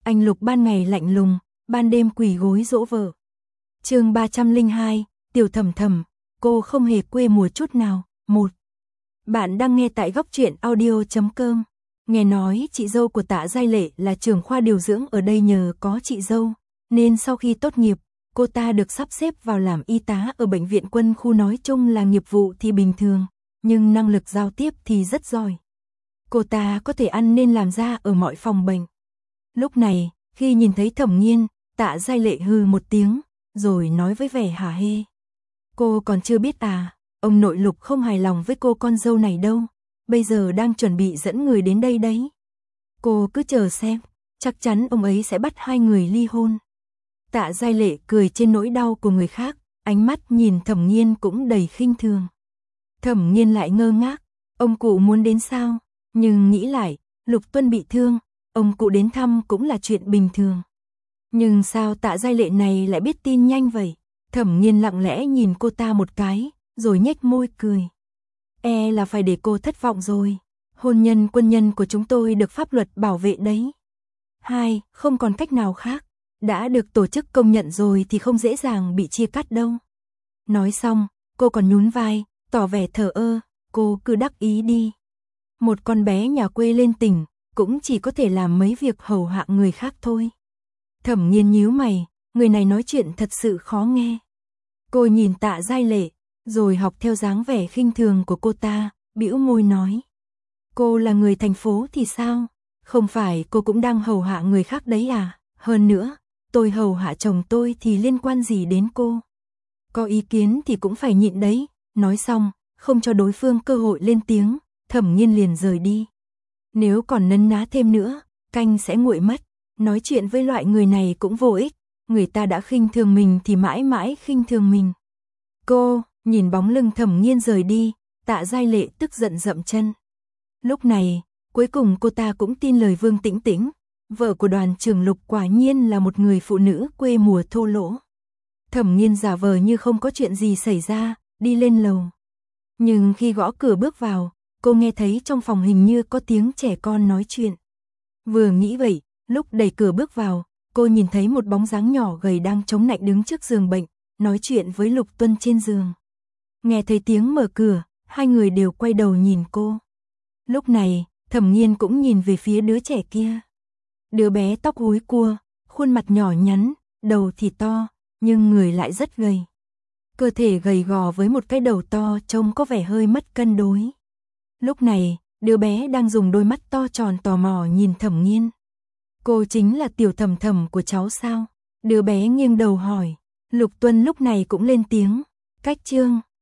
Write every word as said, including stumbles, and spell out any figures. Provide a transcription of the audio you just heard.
anh Lục ban ngày lạnh lùng, ban đêm quỳ gối dỗ vợ. Chương ba trăm lẻ hai, Tiểu Thầm Thầm, cô không hề quê mùa chút nào. một. Bạn đang nghe tại góc truyện audio chấm com. Nghe nói chị dâu của Tạ Giai Lệ là trưởng khoa điều dưỡng ở đây, nhờ có chị dâu nên sau khi tốt nghiệp, cô ta được sắp xếp vào làm y tá ở bệnh viện quân khu. Nói chung là nghiệp vụ thì bình thường, nhưng năng lực giao tiếp thì rất giỏi. Cô ta có thể ăn nên làm ra ở mọi phòng bệnh. Lúc này, khi nhìn thấy Thẩm Nghiên, Tạ Giai Lệ hừ một tiếng, rồi nói với vẻ hả hê. Cô còn chưa biết à, ông nội Lục không hài lòng với cô con dâu này đâu, bây giờ đang chuẩn bị dẫn người đến đây đấy. Cô cứ chờ xem, chắc chắn ông ấy sẽ bắt hai người ly hôn. Tạ Giai Lệ cười trên nỗi đau của người khác, ánh mắt nhìn Thẩm Nghiên cũng đầy khinh thường. Thẩm Nghiên lại ngơ ngác, ông cụ muốn đến sao? Nhưng nghĩ lại, Lục Tuân bị thương, ông cụ đến thăm cũng là chuyện bình thường. Nhưng sao Tạ Giai Lệ này lại biết tin nhanh vậy? Thẩm Nghiên lặng lẽ nhìn cô ta một cái, rồi nhếch môi cười. E là phải để cô thất vọng rồi. Hôn nhân quân nhân của chúng tôi được pháp luật bảo vệ đấy. Hai, không còn cách nào khác. Đã được tổ chức công nhận rồi thì không dễ dàng bị chia cắt đâu. Nói xong, cô còn nhún vai, tỏ vẻ thờ ơ, cô cứ đắc ý đi. Một con bé nhà quê lên tỉnh, cũng chỉ có thể làm mấy việc hầu hạ người khác thôi. Thẩm Nghiên nhíu mày, người này nói chuyện thật sự khó nghe. Cô nhìn Tạ Giai Lệ, rồi học theo dáng vẻ khinh thường của cô ta, bĩu môi nói. Cô là người thành phố thì sao? Không phải cô cũng đang hầu hạ người khác đấy à? Hơn nữa, tôi hầu hạ chồng tôi thì liên quan gì đến cô? Có ý kiến thì cũng phải nhịn đấy. Nói xong, không cho đối phương cơ hội lên tiếng, Thẩm Nghiên liền rời đi. Nếu còn nấn ná thêm nữa, canh sẽ nguội mất. Nói chuyện với loại người này cũng vô ích, người ta đã khinh thường mình thì mãi mãi khinh thường mình. Cô, nhìn bóng lưng Thẩm Nghiên rời đi, Tạ Giai Lệ tức giận dậm chân. Lúc này, cuối cùng cô ta cũng tin lời Vương Tĩnh Tĩnh, vợ của Đoàn trưởng Lục quả nhiên là một người phụ nữ quê mùa thô lỗ. Thẩm Nghiên giả vờ như không có chuyện gì xảy ra, đi lên lầu. Nhưng khi gõ cửa bước vào, cô nghe thấy trong phòng hình như có tiếng trẻ con nói chuyện. Vừa nghĩ vậy, lúc đẩy cửa bước vào, cô nhìn thấy một bóng dáng nhỏ gầy đang chống nạnh đứng trước giường bệnh, nói chuyện với Lục Tuân trên giường. Nghe thấy tiếng mở cửa, hai người đều quay đầu nhìn cô. Lúc này, Thẩm Nghiên cũng nhìn về phía đứa trẻ kia. Đứa bé tóc húi cua, khuôn mặt nhỏ nhắn, đầu thì to, nhưng người lại rất gầy. Cơ thể gầy gò với một cái đầu to trông có vẻ hơi mất cân đối. Lúc này, đứa bé đang dùng đôi mắt to tròn tò mò nhìn Thẩm Nghiên. Cô chính là Tiểu Thầm Thầm của cháu sao? Đứa bé nghiêng đầu hỏi. Lục Tuân lúc này cũng lên tiếng. Cách chương.